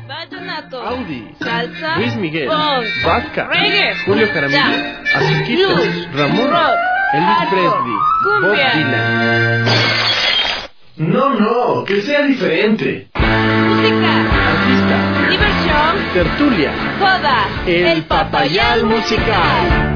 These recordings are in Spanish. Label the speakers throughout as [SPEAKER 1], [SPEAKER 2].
[SPEAKER 1] Vallenato,
[SPEAKER 2] Audi,
[SPEAKER 1] salsa,
[SPEAKER 2] Luis Miguel,
[SPEAKER 1] funk,
[SPEAKER 2] Vasca,
[SPEAKER 1] reggae,
[SPEAKER 2] Julio Jaramillo,
[SPEAKER 1] jazz,
[SPEAKER 2] Azuquita,
[SPEAKER 1] blues,
[SPEAKER 2] Ramón,
[SPEAKER 1] rock,
[SPEAKER 2] Elvis
[SPEAKER 1] hardcore,
[SPEAKER 2] Presley,
[SPEAKER 1] cumbia.
[SPEAKER 2] Bob Dylan. No, que sea diferente.
[SPEAKER 1] Música,
[SPEAKER 2] Artista,
[SPEAKER 1] diversión,
[SPEAKER 2] tertulia,
[SPEAKER 1] joda,
[SPEAKER 2] el Papayal Musical.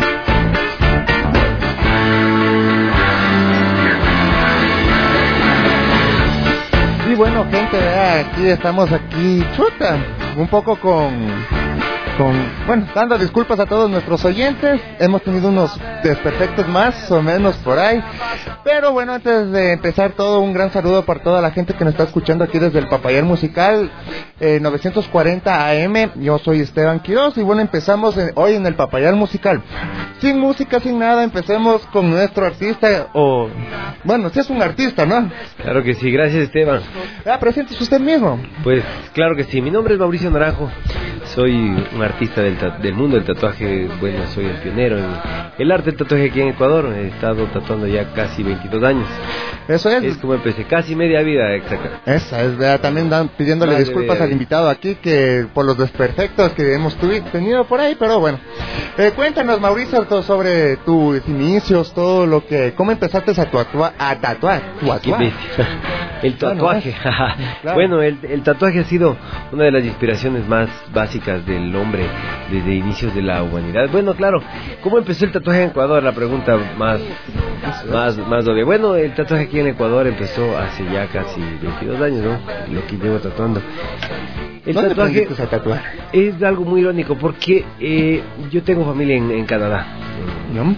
[SPEAKER 3] Y bueno, gente, aquí estamos chuta, un poco bueno, dando disculpas a todos nuestros oyentes. Hemos tenido unos desperfectos más o menos por ahí, pero bueno, antes de empezar todo, un gran saludo para toda la gente que nos está escuchando aquí desde el Papayal Musical 940 AM. Yo soy Esteban Quiroz y bueno, empezamos hoy en el Papayal Musical sin música, sin nada. Empecemos con nuestro artista, o bueno, si es un artista, ¿no?
[SPEAKER 4] Claro que sí, gracias Esteban.
[SPEAKER 3] Preséntese usted mismo.
[SPEAKER 4] Pues claro que sí, mi nombre es Mauricio Naranjo, soy un artista del mundo del tatuaje. Bueno, soy el pionero en el arte del tatuaje aquí en Ecuador. He estado tatuando ya casi 22 años.
[SPEAKER 3] Eso es.
[SPEAKER 4] Es como empecé, casi media vida, exacto.
[SPEAKER 3] Esa es, ¿verdad? También pidiéndole disculpas al invitado aquí que por los desperfectos que hemos tenido por ahí, pero bueno. Cuéntanos, Mauricio, todo sobre tus inicios, todo lo que, cómo empezaste a tatuar.
[SPEAKER 4] El tatuaje.
[SPEAKER 3] Claro.
[SPEAKER 4] Bueno, el tatuaje ha sido una de las inspiraciones más básicas del hombre desde inicios de la humanidad. Bueno, claro, ¿cómo empezó el tatuaje en Ecuador? La pregunta más obvia. Bueno, el tatuaje aquí en Ecuador empezó hace ya casi 22 años, ¿no? Lo que llevo tatuando. El
[SPEAKER 3] ¿Dónde
[SPEAKER 4] tatuaje
[SPEAKER 3] aprendiste a tatuar?
[SPEAKER 4] es algo muy irónico porque yo tengo familia en Canadá,
[SPEAKER 3] ¿No?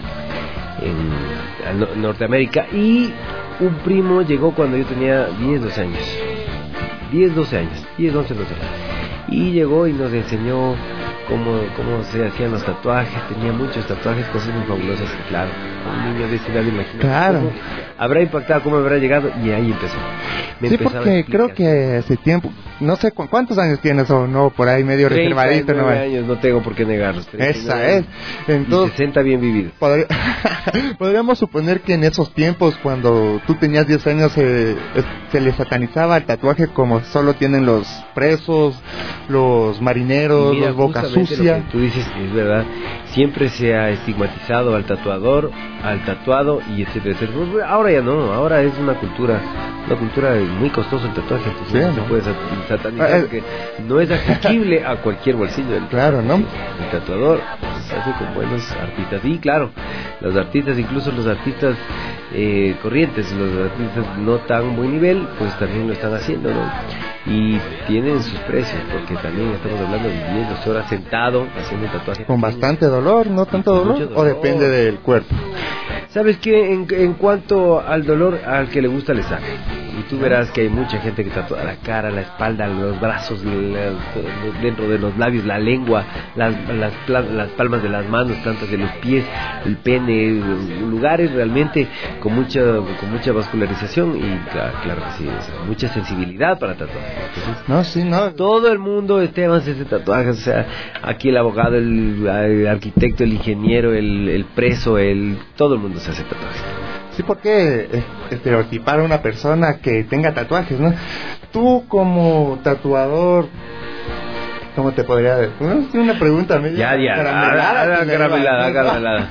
[SPEAKER 4] en Norteamérica, y un primo llegó cuando yo tenía 12 años, 11 años, y llegó y nos enseñó cómo se hacían los tatuajes. Tenía muchos tatuajes, cosas muy fabulosas, que claro, un niño de esa edad, imagínate,
[SPEAKER 3] Claro.
[SPEAKER 4] cómo habrá impactado, cómo habrá llegado, y ahí empezó.
[SPEAKER 3] Sí, porque creo que hace tiempo, no sé cuántos años tienes o no, por ahí medio reservadito, ¿no?
[SPEAKER 4] 39 años, no tengo por qué negarlos.
[SPEAKER 3] Esa es.
[SPEAKER 4] Y
[SPEAKER 3] Entonces,
[SPEAKER 4] 60 bien vividos.
[SPEAKER 3] podríamos suponer que en esos tiempos, cuando tú tenías 10 años, se le satanizaba el tatuaje como solo tienen los presos, los marineros,
[SPEAKER 4] Mira,
[SPEAKER 3] los boca
[SPEAKER 4] justamente
[SPEAKER 3] sucia.
[SPEAKER 4] lo que tú dices es verdad. Siempre se ha estigmatizado al tatuador, al tatuado y etcétera, etcétera. Ahora ya no, ahora es una cultura muy costosa el tatuaje. Entonces
[SPEAKER 3] Sí,
[SPEAKER 4] no se
[SPEAKER 3] ¿no?
[SPEAKER 4] puede satanizar porque no es asequible a cualquier bolsillo.
[SPEAKER 3] Claro, ¿no?
[SPEAKER 4] El tatuador se hace con buenos artistas. Y claro, los artistas, incluso los artistas corrientes, los artistas no tan buen nivel, pues también lo están haciendo, ¿no? Y tienen sus precios, porque también estamos hablando de 10, 12 horas sentado haciendo un tatuaje.
[SPEAKER 3] Con bastante dolor, ¿no tanto
[SPEAKER 4] Con
[SPEAKER 3] dolor?
[SPEAKER 4] mucho
[SPEAKER 3] ¿O
[SPEAKER 4] dolor.
[SPEAKER 3] depende del cuerpo?
[SPEAKER 4] ¿Sabes qué? En cuanto al dolor, al que le gusta le saca. Y tú verás que hay mucha gente que tatúa la cara, la espalda, los brazos, dentro de los labios, la lengua, las palmas de las manos, tantas de los pies, el pene, lugares realmente con mucha vascularización y claro que sí, o sea, mucha sensibilidad para tatuar. Entonces,
[SPEAKER 3] No, sí, no.
[SPEAKER 4] todo el mundo, Esteban, se hace tatuajes. O sea, aquí el abogado, el arquitecto, el ingeniero, el preso, todo el mundo se hace tatuajes.
[SPEAKER 3] Sí, porque estereotipar a una persona que tenga tatuajes, ¿no? Tú como tatuador, ¿cómo te podría decir? No, es una pregunta media
[SPEAKER 4] Caramelada.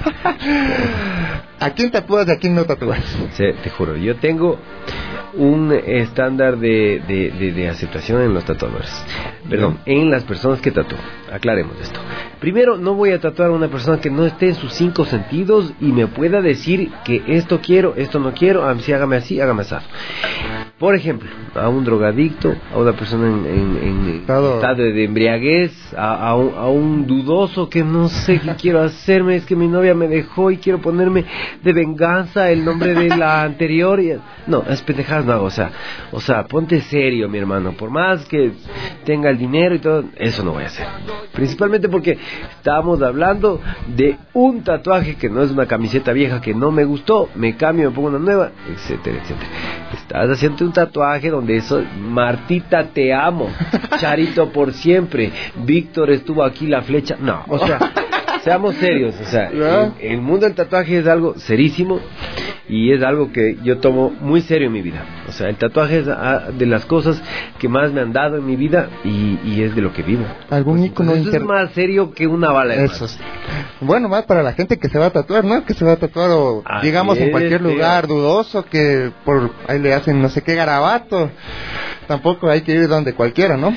[SPEAKER 3] ¿A quién tatúas y a quién no tatúas?
[SPEAKER 4] Sí, te juro, yo tengo un estándar de aceptación en los tatuadores. Perdón, en las personas que tatúan. Aclaremos esto. Primero, no voy a tatuar a una persona que no esté en sus 5 sentidos y me pueda decir que esto quiero, esto no quiero, si hágame así, hágame así. Por ejemplo, a un drogadicto, a una persona en estado de embriaguez, a un dudoso que no sé qué quiero hacerme, es que mi novia me dejó y quiero ponerme de venganza el nombre de la anterior. No, es pendejadas no hago, o sea, ponte serio, mi hermano. Por más que tenga el dinero y todo, eso no voy a hacer. Principalmente porque estábamos hablando de un tatuaje que no es una camiseta vieja que no me gustó, me cambio, me pongo una nueva, etcétera, etcétera. Estás haciendo un tatuaje donde eso, Martita te amo, Charito por siempre, Víctor estuvo aquí, la flecha, no, o sea, seamos serios, o sea, el mundo del tatuaje es algo serísimo. y es algo que yo tomo muy serio en mi vida. O sea, el tatuaje es de las cosas que más me han dado en mi vida y es de lo que vivo.
[SPEAKER 3] ¿Algún ícono
[SPEAKER 4] Eso es más serio que una bala de
[SPEAKER 3] Eso es. Bueno, más para la gente que se va a tatuar, ¿no? Que se va a tatuar o digamos en cualquier lugar dudoso, que por ahí le hacen no sé qué garabato. Tampoco hay que ir donde cualquiera, ¿no?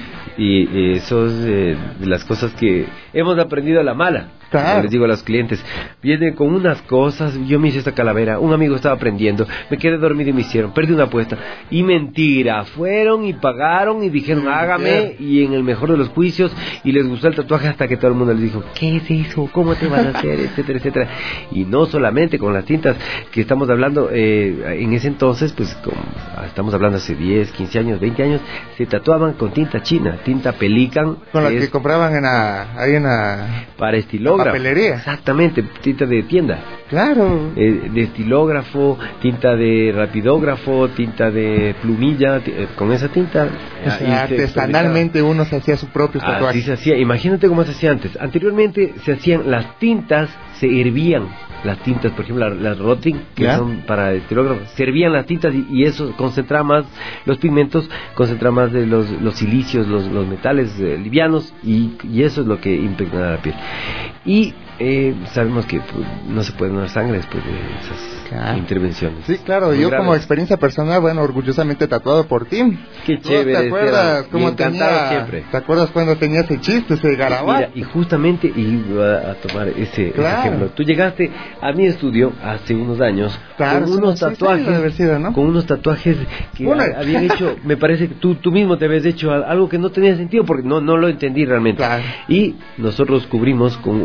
[SPEAKER 4] Y eso es de las cosas que hemos aprendido a la mala.
[SPEAKER 3] Claro.
[SPEAKER 4] Como les digo a los clientes, vienen con unas cosas, yo me hice esta calavera, un amigo estaba aprendiendo, me quedé dormido y me hicieron, perdí una apuesta, y mentira, fueron y pagaron y dijeron hágame, y en el mejor de los juicios, y les gustó el tatuaje hasta que todo el mundo les dijo, ¿qué es eso? ¿Cómo te vas a hacer? Etcétera, etcétera. Y no solamente con las tintas que estamos hablando, en ese entonces, pues estamos hablando hace 10, 15 años, 20 años, se tatuaban con tinta china, tinta Pelican.
[SPEAKER 3] Con la que compraban ahí en la...
[SPEAKER 4] Para estilógrafo.
[SPEAKER 3] Papelería.
[SPEAKER 4] Exactamente, tinta de tienda.
[SPEAKER 3] Claro.
[SPEAKER 4] De estilógrafo, tinta de rapidógrafo, tinta de plumilla, con esa tinta.
[SPEAKER 3] O sea, artesanalmente uno se hacía su propio tatuaje.
[SPEAKER 4] Así se hacía, imagínate cómo se hacía antes. Anteriormente se hacían las tintas, se hervían las tintas, por ejemplo las Rotring, que son para estilógrafo, se hervían las tintas y eso concentra más los pigmentos, concentra más de los silicios, los metales livianos y eso es lo que impregna la piel. Y sabemos que no se puede donar sangre después de esas intervenciones.
[SPEAKER 3] Sí, claro, yo como experiencia personal, bueno, orgullosamente tatuado por ti.
[SPEAKER 4] Qué chévere.
[SPEAKER 3] ¿Te acuerdas cómo tenía?
[SPEAKER 4] Siempre.
[SPEAKER 3] ¿Te acuerdas cuando tenía ese chiste, ese garabato?
[SPEAKER 4] Mira, y justamente iba a tomar ese ejemplo. Tú llegaste a mi estudio hace unos años con unos tatuajes, ¿no? Con unos tatuajes que habían hecho, me parece que tú mismo te habías hecho algo que no tenía sentido porque no lo entendí realmente.
[SPEAKER 3] Claro.
[SPEAKER 4] Y nosotros cubrimos con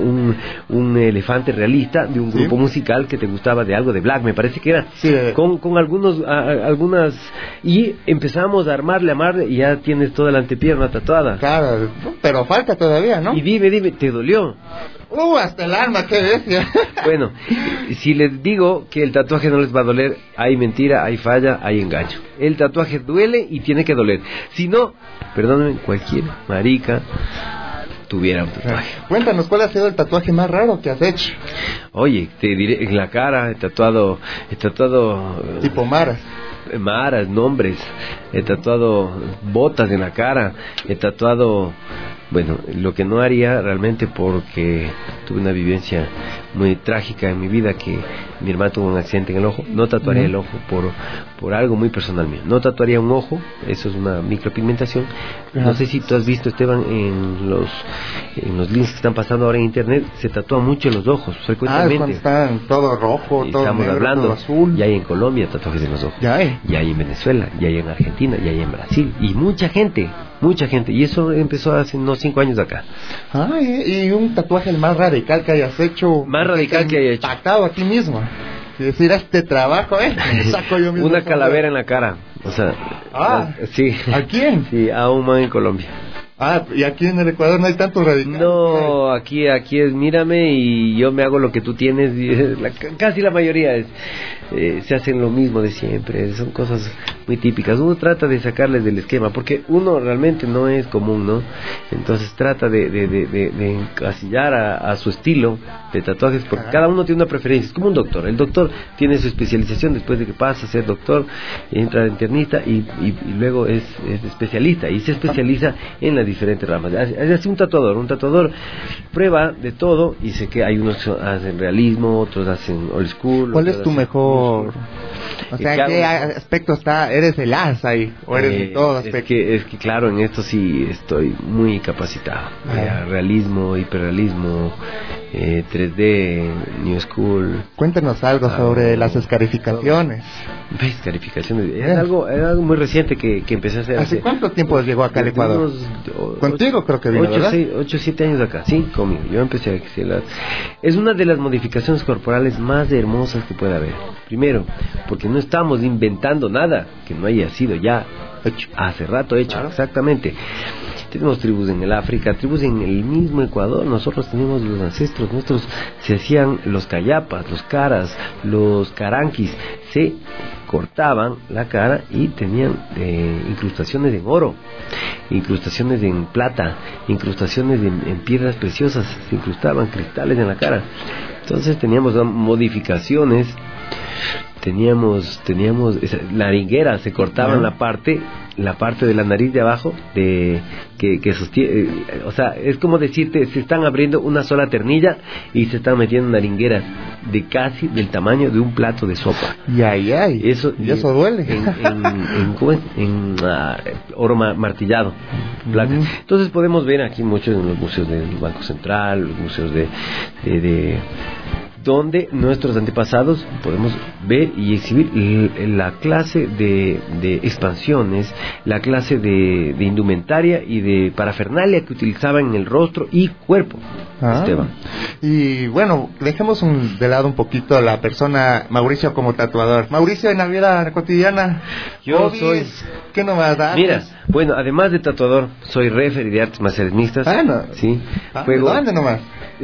[SPEAKER 4] un elefante realista de un grupo musical que te gustaba de algo de Black, me parece que era, con algunas, y empezamos a armarle y ya tienes toda la antepierna tatuada.
[SPEAKER 3] Claro, pero falta todavía, ¿no?
[SPEAKER 4] Y dime, ¿te dolió?
[SPEAKER 3] Hasta el alma, qué bestia.
[SPEAKER 4] Bueno, si les digo que el tatuaje no les va a doler, hay mentira, hay falla, hay engaño. El tatuaje duele y tiene que doler. Si no, perdónenme, cualquier marica tuviera un tatuaje.
[SPEAKER 3] Cuéntanos, ¿cuál ha sido el tatuaje más raro que has hecho?
[SPEAKER 4] Oye, te diré, en la cara he tatuado
[SPEAKER 3] tipo maras,
[SPEAKER 4] nombres, he tatuado botas en la cara, he tatuado, bueno, lo que no haría realmente porque tuve una vivencia muy trágica en mi vida, que mi hermano tuvo un accidente en el ojo. No tatuaría el ojo por algo muy personal mío. No tatuaría un ojo, eso es una micropigmentación. No sé si tú has visto, Esteban, en los links que están pasando ahora en internet, se tatúan mucho los ojos frecuentemente.
[SPEAKER 3] Cuando están todo rojo, todo
[SPEAKER 4] estamos
[SPEAKER 3] negro,
[SPEAKER 4] hablando,
[SPEAKER 3] todo azul.
[SPEAKER 4] Ya hay en Colombia tatuajes en los ojos.
[SPEAKER 3] Ya hay
[SPEAKER 4] en Venezuela, ya hay en Argentina, ya hay en Brasil. Y mucha gente. Y eso empezó hace unos 5 años acá.
[SPEAKER 3] Y un tatuaje el más radical que hayas hecho.
[SPEAKER 4] Más radical que haya hecho.
[SPEAKER 3] Impactado a ti mismo. Y decir, este trabajo, me saco yo mismo.
[SPEAKER 4] Una calavera en la cara. O sea, sí.
[SPEAKER 3] ¿A quién?
[SPEAKER 4] Sí, a un man en Colombia.
[SPEAKER 3] Y aquí en el Ecuador no hay tanto radical.
[SPEAKER 4] No, aquí es mírame y yo me hago lo que tú tienes. Casi la mayoría se hacen lo mismo de siempre. Son cosas muy típicas. Uno trata de sacarles del esquema porque uno realmente no es común, ¿no? Entonces trata de encasillar a su estilo de tatuajes porque cada uno tiene una preferencia. Es como un doctor. El doctor tiene su especialización después de que pasa a ser doctor, entra de internista y luego es especialista y se especializa en las diferentes ramas. Así un tatuador prueba de todo y sé que hay unos que hacen realismo, otros hacen old school.
[SPEAKER 3] ¿Cuál es tu mejor? O sea, ¿en qué aspecto eres el as ahí? ¿O eres de todo aspecto?
[SPEAKER 4] Es que claro, en esto sí estoy muy capacitado. Realismo, hiperrealismo, 3D, New School.
[SPEAKER 3] Cuéntanos algo sobre las escarificaciones.
[SPEAKER 4] Escarificaciones, es algo muy reciente que empecé a hacer.
[SPEAKER 3] ¿Hace cuánto tiempo llegó acá al Ecuador? Contigo creo que vino, ¿verdad?
[SPEAKER 4] 8 o 7 años acá, sí, conmigo. Yo empecé a hacer es una de las modificaciones corporales más hermosas que puede haber. Primero, porque no estamos inventando nada que no haya sido ya hecho, hace rato hecho, claro. Exactamente. Tenemos tribus en el África, tribus en el mismo Ecuador. Nosotros tenemos los ancestros nuestros, se hacían los cayapas, los caras, los caranquis, se cortaban la cara y tenían incrustaciones en oro, incrustaciones en plata, incrustaciones en piedras preciosas, se incrustaban cristales en la cara. Entonces teníamos modificaciones teníamos naringueras, se cortaban la parte de la nariz de abajo que sostiene, o sea, es como decirte, se están abriendo una sola ternilla y se están metiendo naringueras de casi del tamaño de un plato de sopa.
[SPEAKER 3] Eso duele.
[SPEAKER 4] En oro martillado, placa. Entonces podemos ver aquí muchos en los museos del Banco Central, los museos de donde nuestros antepasados podemos ver y exhibir la clase de expansiones, la clase de indumentaria y de parafernalia que utilizaban en el rostro y cuerpo. Esteban.
[SPEAKER 3] Y bueno, dejemos de lado un poquito a la persona Mauricio como tatuador. Mauricio, en la vida cotidiana,
[SPEAKER 4] yo
[SPEAKER 3] hobbies,
[SPEAKER 4] soy...
[SPEAKER 3] ¿qué nomás das?
[SPEAKER 4] Mira, bueno, además de tatuador, soy referee de artes marciales mixtas. Sí.
[SPEAKER 3] ¿Dónde nomás?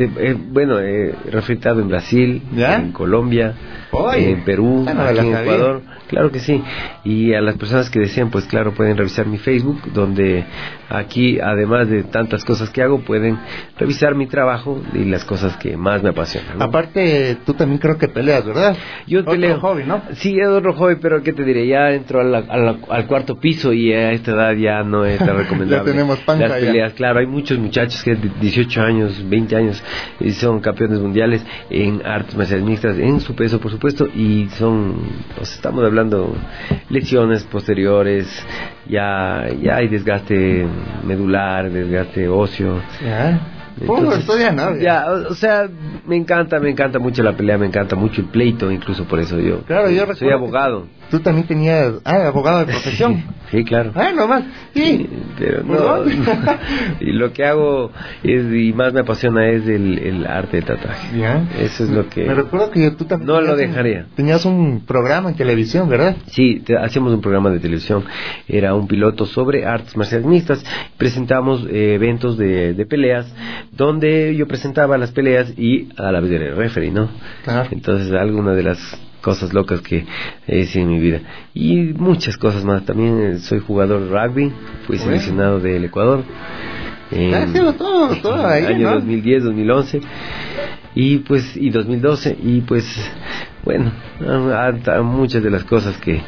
[SPEAKER 4] Refritado en Brasil, en Colombia, en Perú, aquí en Ecuador, claro que sí. Y a las personas que desean, pues claro, pueden revisar mi Facebook, donde aquí, además de tantas cosas que hago, pueden revisar mi trabajo y las cosas que más me apasionan, ¿no?
[SPEAKER 3] Aparte, tú también creo que peleas, ¿verdad?
[SPEAKER 4] Yo peleo.
[SPEAKER 3] Otro hobby, ¿no?
[SPEAKER 4] Sí, es otro hobby, pero ¿qué te diré? Ya entro al cuarto piso y a esta edad ya no es tan recomendable.
[SPEAKER 3] Ya tenemos panza.
[SPEAKER 4] Las peleas, claro, hay muchos muchachos que de 18 años, 20 años, y son campeones mundiales en artes marciales mixtas, en su peso, por supuesto, y estamos hablando lesiones posteriores, ya hay desgaste medular, desgaste óseo. Entonces, o sea, me encanta mucho la pelea, me encanta mucho el pleito, incluso por eso yo soy abogado.
[SPEAKER 3] Tú también tenías abogado de profesión.
[SPEAKER 4] Sí, claro.
[SPEAKER 3] Nomás. Sí,
[SPEAKER 4] pero no. Y lo que hago y más me apasiona es el arte de tatuaje. Eso es lo que.
[SPEAKER 3] Me recuerdo que tú también.
[SPEAKER 4] No lo dejaría.
[SPEAKER 3] Tenías un programa en televisión, ¿verdad?
[SPEAKER 4] Sí, hacíamos un programa de televisión. Era un piloto sobre artes marciales mixtas. Presentamos eventos de peleas, donde yo presentaba las peleas y a la vez era el referee, ¿no? Claro. Entonces, alguna de las cosas locas que hice en mi vida y muchas cosas más. También soy jugador de rugby, fui seleccionado del Ecuador en
[SPEAKER 3] todo ahí,
[SPEAKER 4] año
[SPEAKER 3] ¿no?
[SPEAKER 4] 2010, 2011 y 2012 y pues bueno, muchas de las cosas que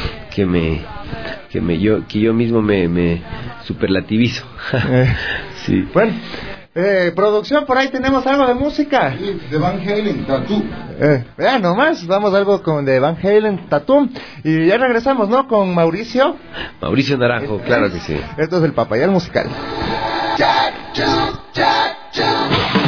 [SPEAKER 4] yo mismo me superlativizo. Sí.
[SPEAKER 3] Bueno, producción, por ahí tenemos algo de música.
[SPEAKER 1] Sí, de Van Halen, Tattoo.
[SPEAKER 3] Vean nomás, vamos algo con de Van Halen, Tattoo. Y ya regresamos, ¿no? Con Mauricio
[SPEAKER 4] Naranjo, claro que sí.
[SPEAKER 3] Esto es el Papayal Musical.
[SPEAKER 1] Tattoo, tattoo.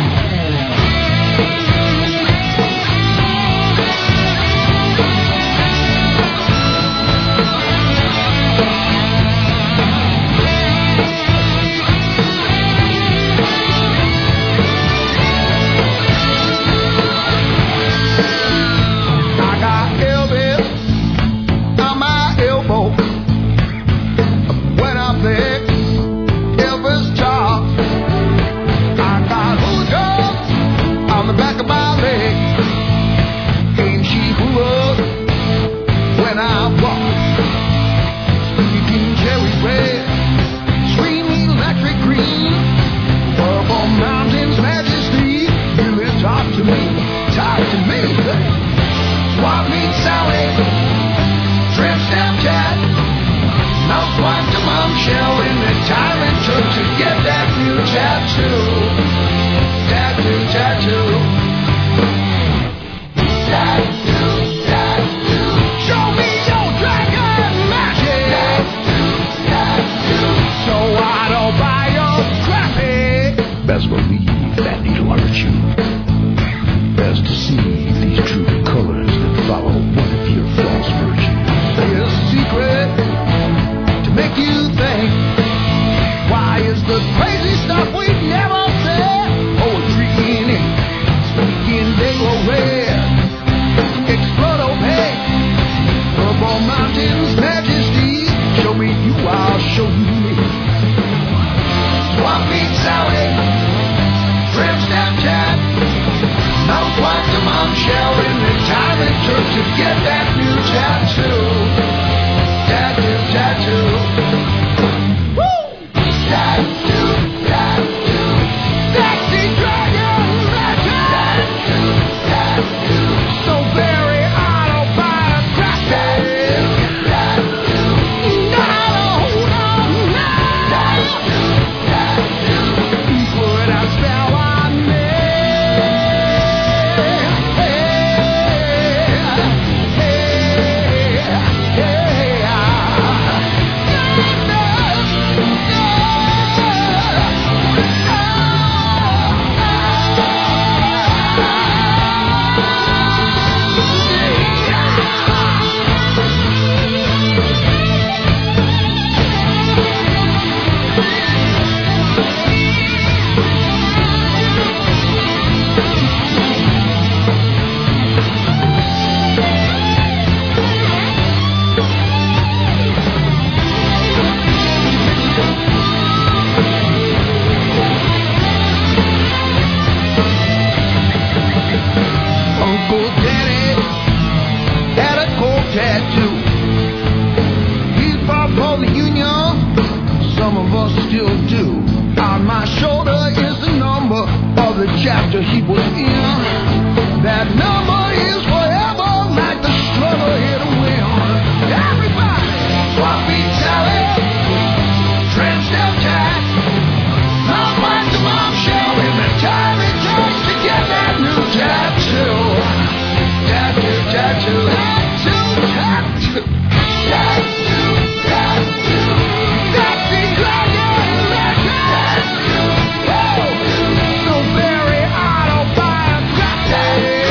[SPEAKER 5] So very autobiographical. chapter he was in. That number is forever, like the struggle here to win. Everybody, swampy Sally, drenched up Jack. I'll find the bombshell in the time it takes to get that new tattoo. Tattoo, tattoo, tattoo, tattoo. Tattoo, tattoo. That's the tattoo. So very autobiographic.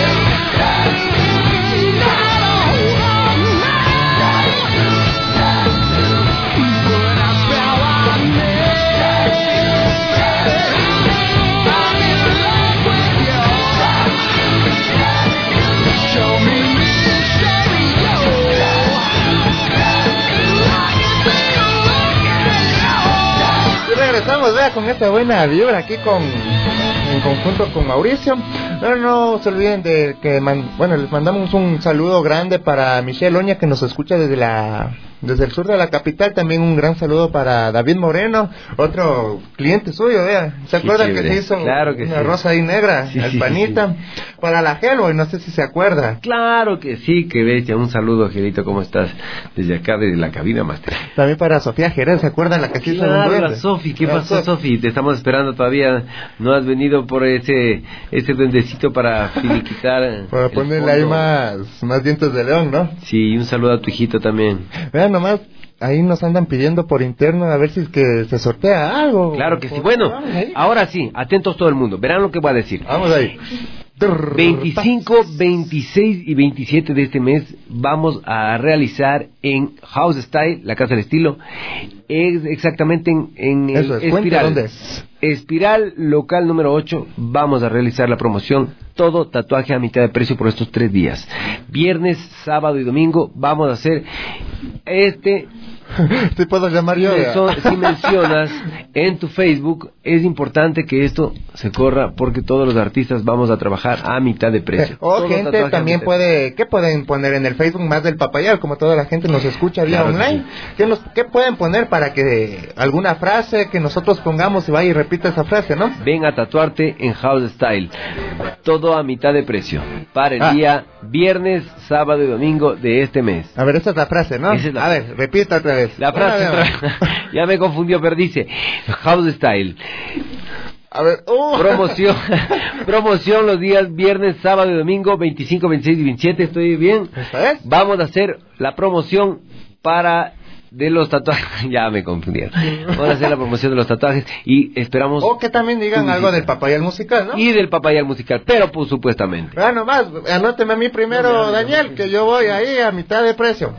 [SPEAKER 3] Regresamos, vea, con esta buena vibra aquí en conjunto con Mauricio. No se olviden de que les mandamos un saludo grande para Michelle Oña, que nos escucha desde el sur de la capital. También un gran saludo para David Moreno, otro cliente suyo, vea. ¿Se acuerdan que se hizo
[SPEAKER 4] claro que
[SPEAKER 3] una
[SPEAKER 4] sí.
[SPEAKER 3] rosa ahí negra,
[SPEAKER 4] Sí,
[SPEAKER 3] hispanita?
[SPEAKER 4] sí.
[SPEAKER 3] Para la Hellboy, no sé si se acuerda.
[SPEAKER 4] Claro que sí, que bestia. Un saludo, Gerito, ¿cómo estás? Desde acá, desde la cabina, Master.
[SPEAKER 3] También para Sofía Jerez, ¿se acuerdan la que se hizo en un
[SPEAKER 4] Claro,
[SPEAKER 3] duende?
[SPEAKER 4] la Sofi, ¿qué pasó, Sofi? Te estamos esperando todavía. No has venido por ese duendecito para finiquitar.
[SPEAKER 3] Para
[SPEAKER 4] el
[SPEAKER 3] ponerle ahí
[SPEAKER 4] fondo.
[SPEAKER 3] más dientes de león, ¿no?
[SPEAKER 4] Sí, un saludo a tu hijito también.
[SPEAKER 3] Vean nomás, ahí nos andan pidiendo por interno a ver si es que se sortea algo.
[SPEAKER 4] Claro que sí. Bueno, ahora sí, atentos todo el mundo. Verán lo que voy a decir.
[SPEAKER 3] Vamos ahí.
[SPEAKER 4] 25, 26 y 27 de este mes vamos a realizar en House Style, la Casa del Estilo, es exactamente en
[SPEAKER 3] Eso es,
[SPEAKER 4] Espiral.
[SPEAKER 3] ¿dónde es?
[SPEAKER 4] Espiral, local número 8, vamos a realizar la promoción, todo tatuaje a mitad de precio por estos 3 días. Viernes, sábado y domingo vamos a hacer
[SPEAKER 3] ¿Te puedo llamar yo?
[SPEAKER 4] si mencionas en tu Facebook, es importante que esto se corra porque todos los artistas vamos a trabajar a mitad de precio.
[SPEAKER 3] O
[SPEAKER 4] Todo
[SPEAKER 3] gente
[SPEAKER 4] tatuaje
[SPEAKER 3] también
[SPEAKER 4] a mitad.
[SPEAKER 3] ¿qué pueden poner en el Facebook más del Papayal? Como toda la gente nos escucha vía
[SPEAKER 4] Claro que
[SPEAKER 3] online. ¿Qué pueden poner para que alguna frase que nosotros pongamos y vaya y repita esa frase, ¿no?
[SPEAKER 4] Ven a tatuarte en House Style. Todo a mitad de precio. Para el día viernes, sábado y domingo de este mes.
[SPEAKER 3] A ver, esa es la frase, ¿no?
[SPEAKER 4] Esa es la
[SPEAKER 3] a ver, repita otra vez.
[SPEAKER 4] La frase, ya me confundió, pero dice House Style.
[SPEAKER 3] A ver,
[SPEAKER 4] Promoción los días viernes, sábado y domingo, 25, 26 y 27, ¿estoy bien?
[SPEAKER 3] ¿Esta es?
[SPEAKER 4] Vamos a hacer la promoción de los tatuajes. Ya me confundieron. Vamos a hacer la promoción de los tatuajes y esperamos.
[SPEAKER 3] O que también digan algo del Papayal musical, ¿no?
[SPEAKER 4] Y del Papayal musical, pero pues supuestamente.
[SPEAKER 3] Nomás, anóteme a mí primero, Daniel, que yo voy ahí a mitad de precio.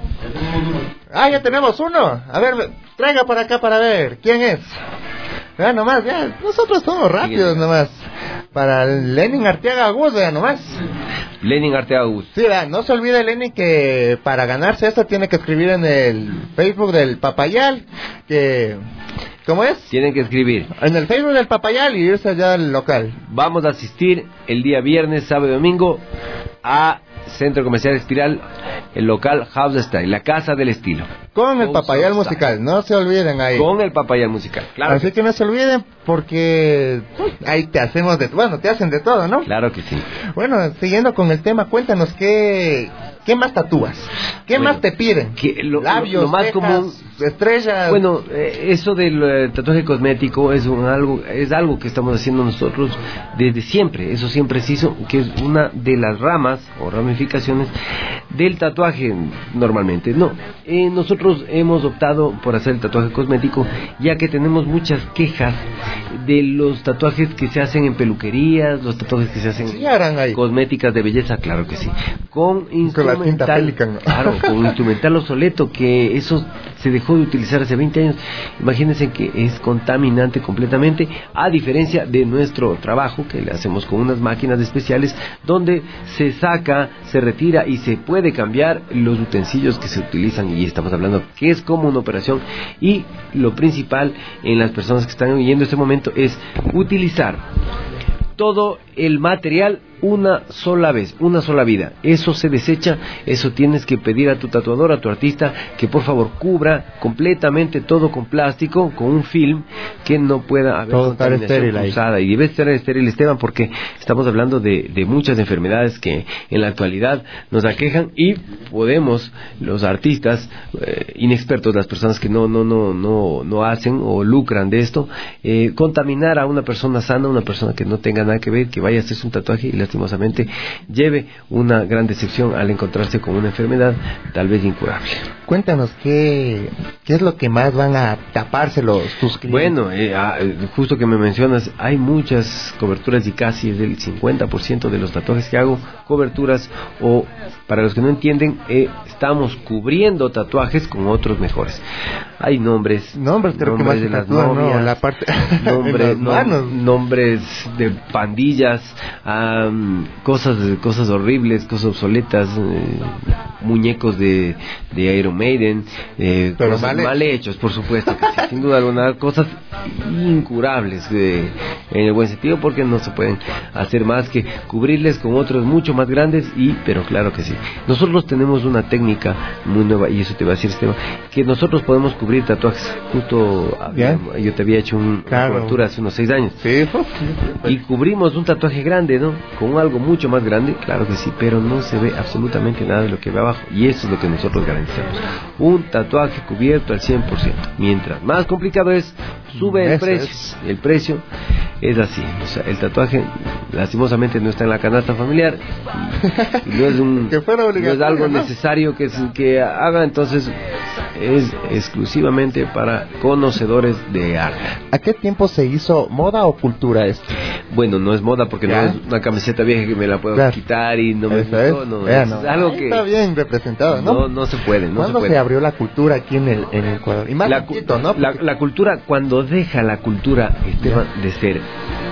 [SPEAKER 3] Ya tenemos uno. A ver, traiga para acá para ver. ¿Quién es? Nomás, ya, nosotros somos rápidos nomás. Para Lenin Arteaga Agus, nomás.
[SPEAKER 4] Lenin Arteaga Agus.
[SPEAKER 3] Sí, no se olvide, Lenin, que para ganarse esto tiene que escribir en el Facebook del Papayal, que... ¿Cómo es?
[SPEAKER 4] Tienen que escribir.
[SPEAKER 3] En el Facebook del Papayal y irse allá al local.
[SPEAKER 4] Vamos a asistir el día viernes, sábado y domingo a Centro Comercial Espiral, el local House Style, la Casa del Estilo.
[SPEAKER 3] Con el Papayal musical, no se olviden ahí.
[SPEAKER 4] Con el Papayal musical, claro.
[SPEAKER 3] Así que no se olviden porque ahí te hacen de todo, ¿no?
[SPEAKER 4] Claro que sí.
[SPEAKER 3] Bueno, siguiendo con el tema, cuéntanos qué más tatúas, qué más te piden. Labios,
[SPEAKER 4] lo más
[SPEAKER 3] cejas,
[SPEAKER 4] común,
[SPEAKER 3] estrellas.
[SPEAKER 4] Bueno, eso del tatuaje cosmético es algo que estamos haciendo nosotros desde siempre. Eso siempre se hizo, que es una de las ramas o ramificaciones del tatuaje normalmente. No, nosotros hemos optado por hacer el tatuaje cosmético, ya que tenemos muchas quejas de los tatuajes que se hacen en peluquerías, los tatuajes que se hacen en cosméticas de belleza, claro que sí, con
[SPEAKER 3] la tinta Pelican, ¿no?
[SPEAKER 4] Claro, con un instrumental obsoleto, que eso se dejó de utilizar hace 20 años. Imagínense que es contaminante completamente, a diferencia de nuestro trabajo que le hacemos con unas máquinas especiales donde se saca, se retira y se puede cambiar los utensilios que se utilizan, y estamos hablando que es como una operación. Y lo principal en las personas que están oyendo este momento es utilizar todo el material una sola vez, una sola vida. Eso se desecha, eso tienes que pedir a tu tatuador, a tu artista, que por favor cubra completamente todo con plástico, con un film, que no pueda haber
[SPEAKER 3] todo
[SPEAKER 4] contaminación cruzada. Y debe estar estéril, Esteban, porque estamos hablando de muchas enfermedades que en la actualidad nos aquejan, y podemos, los artistas inexpertos, las personas que no hacen o lucran de esto, contaminar a una persona sana, una persona que no tenga nada que ver, que vaya a hacerse un tatuaje y lastimosamente lleve una gran decepción al encontrarse con una enfermedad tal vez incurable.
[SPEAKER 3] Cuéntanos qué es lo que más van a taparse tus clientes.
[SPEAKER 4] Bueno, justo que me mencionas, hay muchas coberturas y casi es del 50% de los tatuajes que hago, coberturas, o para los que no entienden, estamos cubriendo tatuajes con otros mejores. Hay nombres
[SPEAKER 3] creo que más
[SPEAKER 4] de las
[SPEAKER 3] tatúan,
[SPEAKER 4] novias,
[SPEAKER 3] ¿no? La parte
[SPEAKER 4] nombres de pandillas, cosas horribles, cosas obsoletas, muñecos de Iron Maiden,
[SPEAKER 3] pero
[SPEAKER 4] cosas mal hechos, por supuesto que sí, sin duda alguna, cosas incurables en el buen sentido, porque no se pueden hacer más que cubrirles con otros mucho más grandes, pero claro que sí. Nosotros tenemos una técnica muy nueva, y eso te va a decir, Esteban, que nosotros podemos cubrir tatuajes. Justo yo te había hecho una cobertura hace unos 6 años.
[SPEAKER 3] Sí,
[SPEAKER 4] y cubrimos un tatuaje grande, ¿no? Con algo mucho más grande, claro que sí, pero no se ve absolutamente nada de lo que ve abajo, y eso es lo que nosotros garantizamos. Un tatuaje cubierto al 100%. Mientras más complicado es, sube el precio. El precio es así, o sea, el tatuaje lastimosamente no está en la canasta familiar, y no es no es algo necesario que haga, entonces es exclusivamente para conocedores de arte.
[SPEAKER 3] ¿A qué tiempo se hizo moda o cultura esto?
[SPEAKER 4] Bueno, no es moda porque no es una camiseta vieja que me la puedo quitar y no me gustó, no, es algo que
[SPEAKER 3] está bien representado, ¿no?
[SPEAKER 4] No se puede,
[SPEAKER 3] ¿Cuándo se abrió la cultura aquí en Ecuador? Y más ¿no?
[SPEAKER 4] La cultura, cuando deja la cultura, Esteban, de ser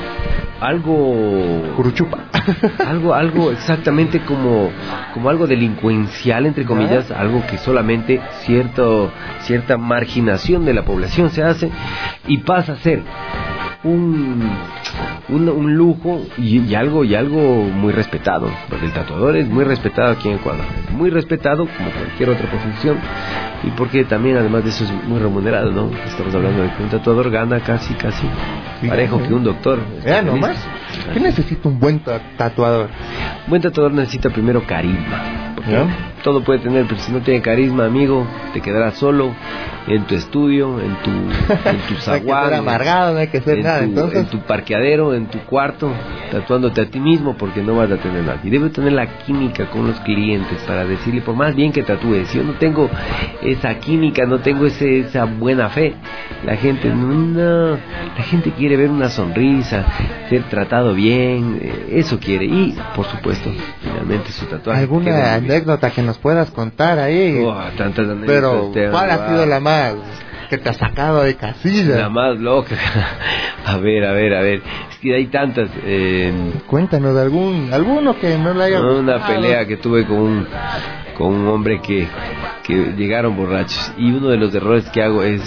[SPEAKER 4] algo
[SPEAKER 3] curuchupa,
[SPEAKER 4] algo exactamente como algo delincuencial, entre comillas, algo que solamente cierta marginación de la población se hace, y pasa a ser un lujo y algo muy respetado, porque el tatuador es muy respetado aquí en Ecuador, muy respetado como cualquier otra profesión, y porque también además de eso es muy remunerado, ¿no? Estamos hablando de que un tatuador gana casi parejo que un doctor.
[SPEAKER 3] Nomás. ¿Qué necesita un buen tatuador?
[SPEAKER 4] Un buen tatuador necesita primero carisma, porque todo puede tener, pero si no tiene carisma, amigo, te quedarás solo en tu estudio, en tu zaguán,
[SPEAKER 3] no hay que ser amargado, no hay que ser nada, entonces
[SPEAKER 4] en tu parqueadero, en tu cuarto, tatuándote a ti mismo, porque no vas a tener nada. Y debes tener la química con los clientes para decirle, por más bien que tatúes, si yo no tengo esa química, no tengo esa buena fe, la gente la gente quiere ver una sonrisa, ser tratado bien, eso quiere, y por supuesto, finalmente su tatuaje.
[SPEAKER 3] ¿Alguna anécdota que nos puedas contar ahí?
[SPEAKER 4] Tantas anécdotas.
[SPEAKER 3] Pero ¿cuál ha sido la más que te ha sacado de casilla?
[SPEAKER 4] La más loca. A ver, es que hay tantas.
[SPEAKER 3] Cuéntanos de alguno que no le haya gustado.
[SPEAKER 4] Una pelea que tuve con un hombre que llegaron borrachos, y uno de los errores que hago es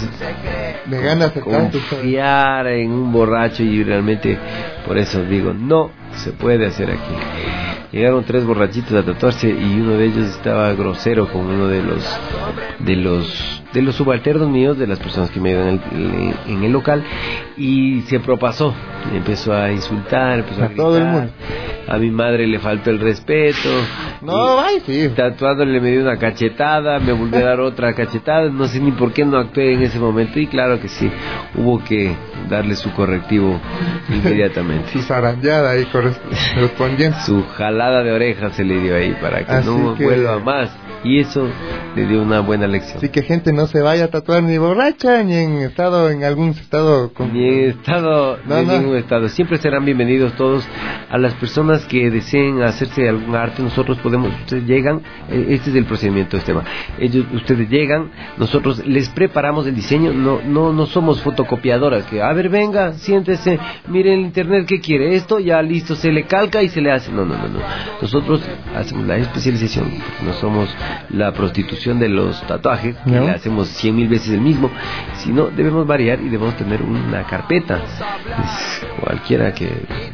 [SPEAKER 4] confiar en un borracho, y realmente por eso digo, no se puede hacer aquí. Llegaron 3 borrachitos a tatuarse, y uno de ellos estaba grosero con uno de los subalternos míos, de las personas que me ayudan en el local, y se propasó, empezó a insultar, empezó a gritar,
[SPEAKER 3] todo el mundo.
[SPEAKER 4] A mi madre le faltó el respeto. Tatuándole me dio una cachetada, me volvió a dar otra cachetada, no sé ni por qué no actué en ese momento, y claro que sí, hubo que darle su correctivo inmediatamente.
[SPEAKER 3] Su zarandeada ahí correspondiente.
[SPEAKER 4] Su jalada de orejas se le dio ahí para que no vuelva más. Y eso le dio una buena lección.
[SPEAKER 3] Así que gente no se vaya a tatuar ni borracha, ni en algún estado
[SPEAKER 4] ningún estado. Siempre serán bienvenidos todos. A las personas que deseen hacerse algún arte, ustedes llegan, este es el procedimiento, Esteban. Ustedes llegan, nosotros les preparamos el diseño, no somos fotocopiadoras que, a ver, venga, siéntese, mire en internet qué quiere, esto ya listo, se le calca y se le hace. No. Nosotros hacemos la especialización, no somos la prostitución de los tatuajes, que le hacemos 100,000 veces el mismo, sino debemos variar y debemos tener una carpeta. Cualquiera que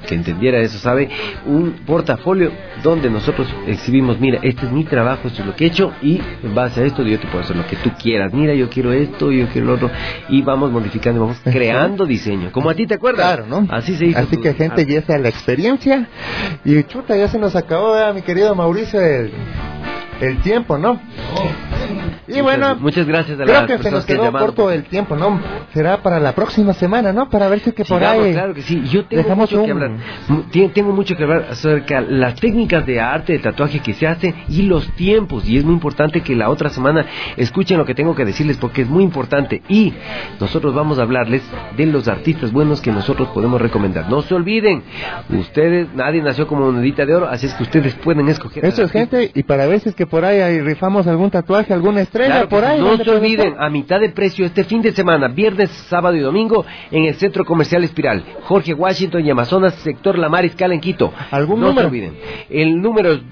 [SPEAKER 4] que entendiera eso, ¿sabe? Un portafolio donde nosotros exhibimos, mira, este es mi trabajo, esto es lo que he hecho, y en base a esto yo te puedo hacer lo que tú quieras. Mira, yo quiero esto, yo quiero lo otro, y vamos modificando, vamos creando diseño, como a ti te acuerdas.
[SPEAKER 3] Claro, ¿no?
[SPEAKER 4] Así se hizo.
[SPEAKER 3] Así que gente, ya sea la experiencia, y chuta, ya se nos acabó, mi querido Mauricio, el tiempo, ¿no? Y bueno,
[SPEAKER 4] muchas gracias a
[SPEAKER 3] creo
[SPEAKER 4] las
[SPEAKER 3] que se
[SPEAKER 4] personas
[SPEAKER 3] nos
[SPEAKER 4] que han
[SPEAKER 3] quedó
[SPEAKER 4] llamado.
[SPEAKER 3] corto el tiempo, ¿no? Será para la próxima semana, ¿no? Para ver si que por
[SPEAKER 4] Sigamos,
[SPEAKER 3] ahí
[SPEAKER 4] claro que sí. Yo tengo
[SPEAKER 3] dejamos
[SPEAKER 4] mucho que
[SPEAKER 3] un-
[SPEAKER 4] hablar. Tengo mucho que hablar acerca de las técnicas de arte, de tatuaje que se hacen y los tiempos. Y es muy importante que la otra semana escuchen lo que tengo que decirles porque es muy importante. Y nosotros vamos a hablarles de los artistas buenos que nosotros podemos recomendar. No se olviden, ustedes, nadie nació como monedita de oro, así es que ustedes pueden escoger.
[SPEAKER 3] Eso es, gente, y para ver si es que por ahí rifamos algún tatuaje, alguna estrella,
[SPEAKER 4] Claro que
[SPEAKER 3] por ahí.
[SPEAKER 4] sí. No
[SPEAKER 3] ¿dónde
[SPEAKER 4] se olviden,
[SPEAKER 3] pueden estar?
[SPEAKER 4] a mitad de precio este fin de semana, viernes, sábado y domingo, en el Centro Comercial Espiral, Jorge Washington y Amazonas, sector La Mariscal en Quito.
[SPEAKER 3] ¿Algún
[SPEAKER 4] no
[SPEAKER 3] número?
[SPEAKER 4] se olviden. El número es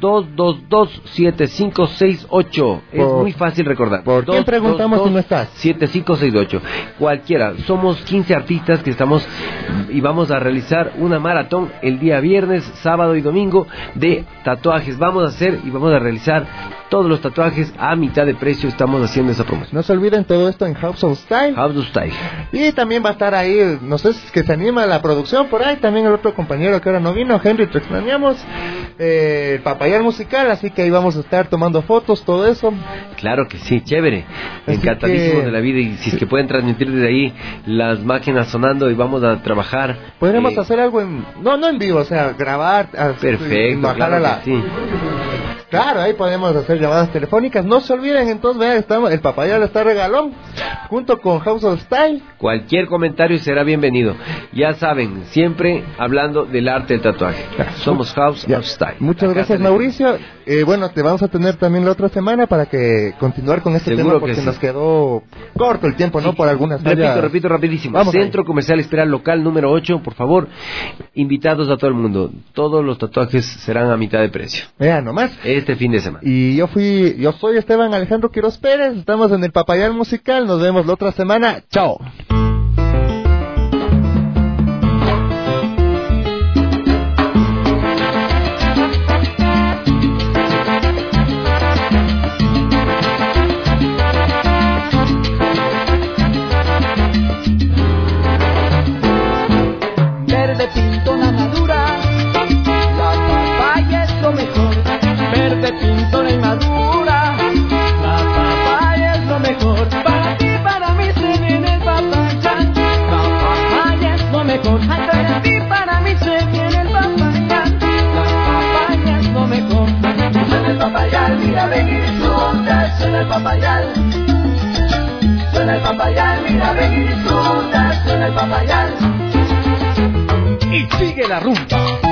[SPEAKER 4] 222-7568. Es muy fácil recordar.
[SPEAKER 3] ¿Por quién preguntamos si no estás?
[SPEAKER 4] 7568. Cualquiera. Somos 15 artistas que estamos y vamos a realizar una maratón el día viernes, sábado y domingo de tatuajes. Vamos a hacer y vamos a realizar todos los tatuajes a mitad de precio. Estamos haciendo esa promoción.
[SPEAKER 3] No se olviden todo esto en House of Style.
[SPEAKER 4] House of Style.
[SPEAKER 3] Y también va a estar ahí, no sé si es que se anima la producción por ahí, también el otro compañero que ahora no vino, Henry, te extrañamos, el Papayal Musical, así que ahí vamos a estar tomando fotos, todo eso.
[SPEAKER 4] Claro que sí, chévere.
[SPEAKER 3] Así
[SPEAKER 4] Encantadísimo
[SPEAKER 3] que-
[SPEAKER 4] de la vida. Y si es que pueden transmitir desde ahí las máquinas sonando y vamos a trabajar.
[SPEAKER 3] Podremos hacer algo no en vivo, o sea, grabar,
[SPEAKER 4] Perfecto,
[SPEAKER 3] bajar
[SPEAKER 4] claro
[SPEAKER 3] a la...
[SPEAKER 4] que sí.
[SPEAKER 3] Claro, ahí podemos hacer llamadas telefónicas. No se olviden, entonces, vean, el Papayal está regalón, junto con House of Style.
[SPEAKER 4] Cualquier comentario será bienvenido. Ya saben, siempre hablando del arte del tatuaje. Somos House
[SPEAKER 3] Ya.
[SPEAKER 4] of Style.
[SPEAKER 3] Muchas
[SPEAKER 4] Acá
[SPEAKER 3] gracias,
[SPEAKER 4] tenemos.
[SPEAKER 3] Mauricio. Bueno, te vamos a tener también la otra semana para que continuar con este
[SPEAKER 4] Seguro
[SPEAKER 3] tema,
[SPEAKER 4] que
[SPEAKER 3] porque
[SPEAKER 4] sí.
[SPEAKER 3] nos quedó corto el tiempo, ¿no?
[SPEAKER 4] Sí.
[SPEAKER 3] Por algunas fallas.
[SPEAKER 4] Repito rapidísimo.
[SPEAKER 3] Vamos
[SPEAKER 4] Centro
[SPEAKER 3] ahí.
[SPEAKER 4] Comercial Espiral Local número 8, por favor. Invitados a todo el mundo. Todos los tatuajes serán a mitad de precio.
[SPEAKER 3] Vean nomás.
[SPEAKER 4] Este fin de semana.
[SPEAKER 3] Y yo soy Esteban Alejandro Quiroz Pérez, estamos en el Papayal Musical, nos vemos la otra semana, chao.
[SPEAKER 5] Verde pintona madura, la papaya es lo mejor. Verde pintona y madura, la papaya es lo mejor. Para ti, para mí se viene el papayal. La papaya es lo mejor. Para ti, para mí se viene el papayal. La papaya es lo mejor. Suena el papayal, mira ven y disfruta. Suena el papayal. Suena el papayal, mira ven y disfruta. Suena el papayal.
[SPEAKER 2] Y sigue la rumba.